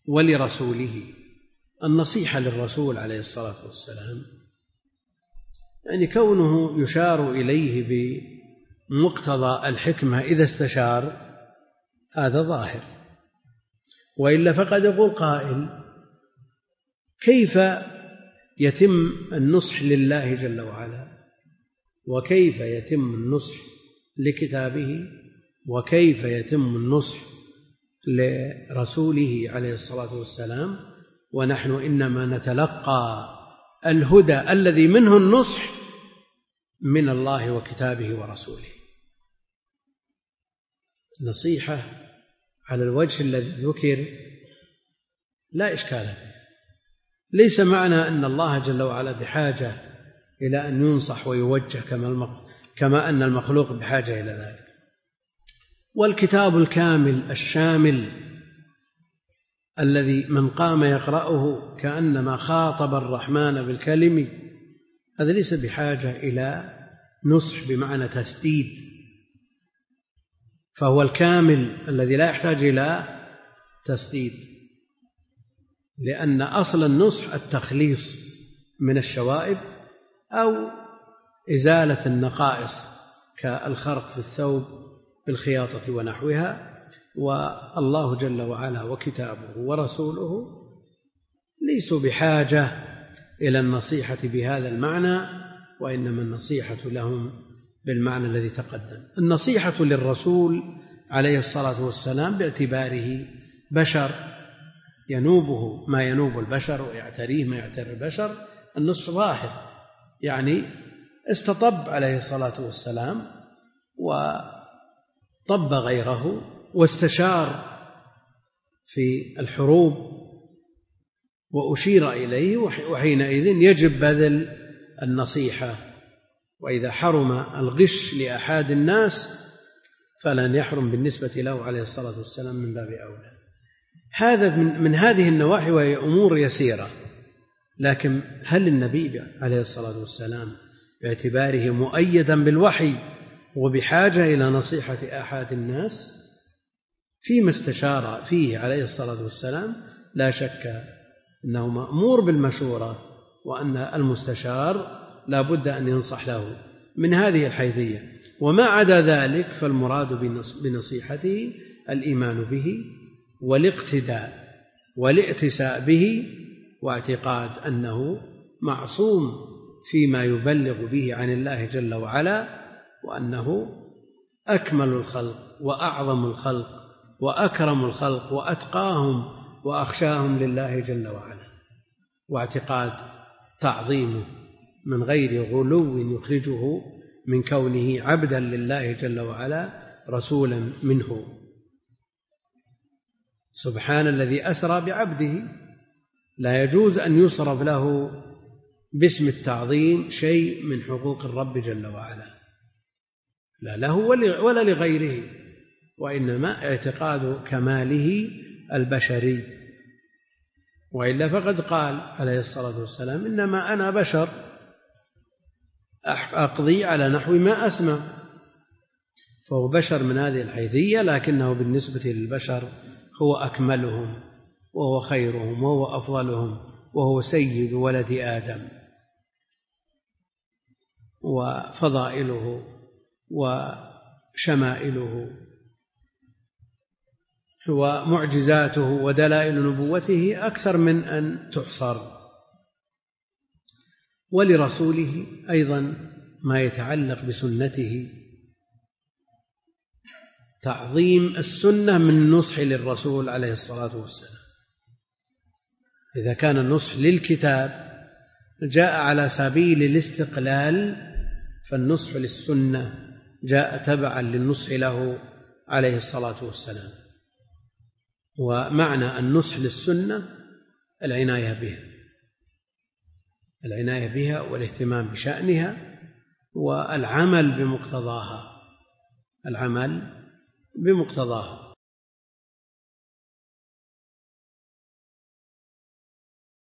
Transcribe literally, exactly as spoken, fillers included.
ولرسوله. النصيحة للرسول عليه الصلاة والسلام يعني كونه يشار إليه بمقتضى الحكمة إذا استشار، هذا ظاهر. وإلا فقد يقول قائل: كيف يتم النصح لله جل وعلا، وكيف يتم النصح لكتابه، وكيف يتم النصح لرسوله عليه الصلاة والسلام، ونحن إنما نتلقى الهدى الذي منه النصح من الله وكتابه ورسوله. نصيحة على الوجه الذي ذكر لا إشكال فيه. ليس معنى أن الله جل وعلا بحاجة إلى أن ينصح ويوجه كما أن المخلوق بحاجة إلى ذلك. والكتاب الكامل الشامل الذي من قام يقرأه كأنما خاطب الرحمن بالكلم، هذا ليس بحاجة إلى نصح بمعنى تسديد، فهو الكامل الذي لا يحتاج إلى تسديد، لأن أصل النصح التخليص من الشوائب أو إزالة النقائص كالخرق في الثوب بالخياطة ونحوها. والله جل وعلا وكتابه ورسوله ليسوا بحاجة إلى النصيحة بهذا المعنى، وإنما النصيحة لهم بالمعنى الذي تقدم. النصيحة للرسول عليه الصلاة والسلام باعتباره بشر ينوبه ما ينوب البشر ويعتريه ما يعتري البشر، النصح ظاهر، يعني استطب عليه الصلاة والسلام وطب غيره واستشار في الحروب وأشير إليه، وحينئذ يجب بذل النصيحة. وإذا حرم الغش لأحد الناس فلن يحرم بالنسبة له عليه الصلاة والسلام من باب أولى. هذا من, من هذه النواحي، وهي أمور يسيرة. لكن هل النبي عليه الصلاة والسلام باعتباره مؤيدا بالوحي وبحاجة إلى نصيحة أحد الناس فيما استشار فيه عليه الصلاة والسلام؟ لا شك أنه مأمور بالمشورة، وأن المستشار لا بد أن ينصح له من هذه الحيثية. وما عدا ذلك فالمراد بنصيحته الإيمان به والاقتداء والائتساء به، واعتقاد أنه معصوم فيما يبلغ به عن الله جل وعلا، وأنه أكمل الخلق وأعظم الخلق وأكرم الخلق وأتقاهم وأخشاهم لله جل وعلا، واعتقاد تعظيمه من غير غلو يخرجه من كونه عبدا لله جل وعلا رسولا منه. سبحان الذي أسرى بعبده، لا يجوز أن يصرف له باسم التعظيم شيء من حقوق الرب جل وعلا، لا له ولا لغيره، وإنما اعتقاد كماله البشري. وإلا فقد قال عليه الصلاة والسلام: إنما أنا بشر أقضي على نحو ما أسمع. فهو بشر من هذه الحيثية، لكنه بالنسبة للبشر هو أكملهم وهو خيرهم وهو أفضلهم وهو سيد ولد آدم، وفضائله وشمائله ومعجزاته ودلائل نبوته أكثر من أن تحصر. ولرسوله أيضا ما يتعلق بسنته، تعظيم السنة من النصح للرسول عليه الصلاة والسلام. إذا كان النصح للكتاب جاء على سبيل الاستقلال، فالنصح للسنة جاء تبعا للنصح له عليه الصلاة والسلام. ومعنى النصح للسنة العناية بها العناية بها والاهتمام بشأنها والعمل بمقتضاها العمل بمقتضاها